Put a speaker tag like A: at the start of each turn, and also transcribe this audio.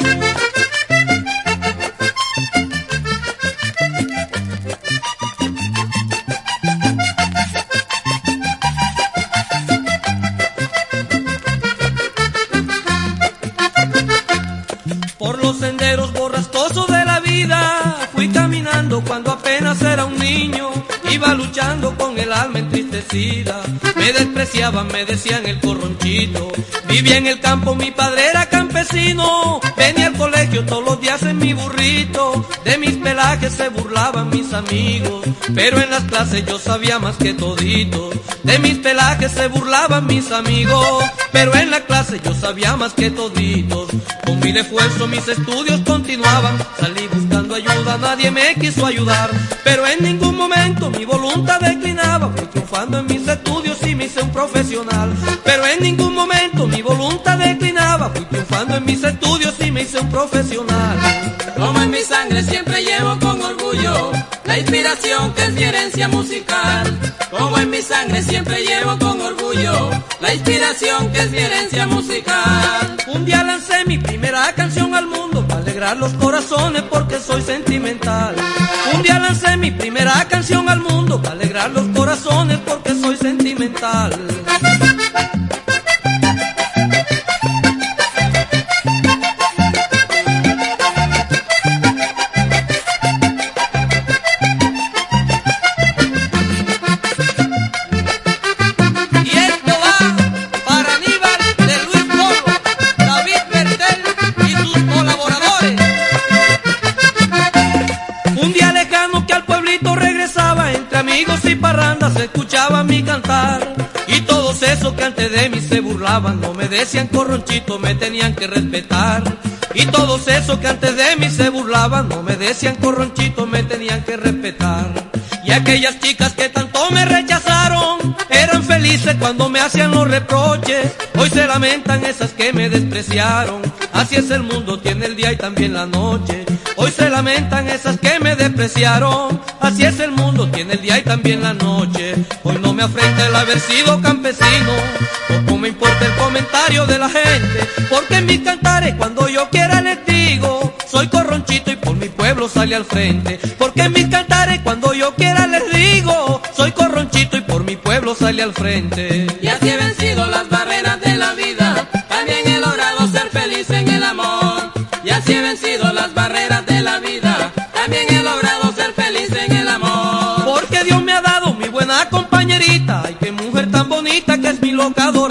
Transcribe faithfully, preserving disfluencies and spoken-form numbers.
A: Por los senderos borrascosos de la vida fui caminando cuando apenas era un niño. Iba luchando con el alma entristecida. Me despreciaban, me decían el corronchito. Vivía en el campo, mi padre era campesino. Venía al colegio todos los días en mi burrito. De mis pelajes se burlaban mis amigos, pero en las clases yo sabía más que toditos. De mis pelajes se burlaban mis amigos, pero en la clase yo sabía más que toditos. Con mil esfuerzos mis estudios continuaban. Salí buscando ayuda, nadie me quiso ayudar, pero en ningún momento mi voluntad declinaba. Fui triunfando en mis estudios y me hice un profesional, pero en ningún momento mi voluntad declinaba. Fui triunfando en mis estudios y me hice un profesional.
B: Como en mi sangre siempre llevo con orgullo la inspiración que es mi herencia musical. Como en mi sangre siempre llevo con orgullo la inspiración que es mi herencia musical.
A: Un día lancé mi primera canción al mundo para alegrar los corazones porque soy sentimental. Un día lancé mi primera canción al mundo para alegrar los corazones porque soy sentimental. Amigos y parrandas se escuchaba mi cantar, y todos esos que antes de mí se burlaban no me decían corronchito, me tenían que respetar. Y todos esos que antes de mí se burlaban no me decían corronchito, me tenían que respetar. Y aquellas chicas que tanto me rechazaron eran felices cuando me hacían los reproches. Hoy se lamentan esas que me despreciaron. Así es el mundo, tiene el día y también la noche. Hoy se lamentan esas que me despreciaron. Así es el mundo, tiene el día y también la noche. Hoy no me afrenta el haber sido campesino, poco me importa el comentario de la gente, porque en mis cantares cuando yo quiera les digo, soy corronchito y por mi pueblo sale al frente. Porque en mis cantares cuando yo quiera les digo, soy corronchito y por mi pueblo sale al frente.
B: Y así he vencido las barreras de la vida, también he logrado ser feliz en el amor. Y así he vencido las barreras de la vida, también he logrado ser feliz en el amor.
A: Porque Dios me ha dado mi buena compañerita, ay qué mujer tan bonita que es mi locadora.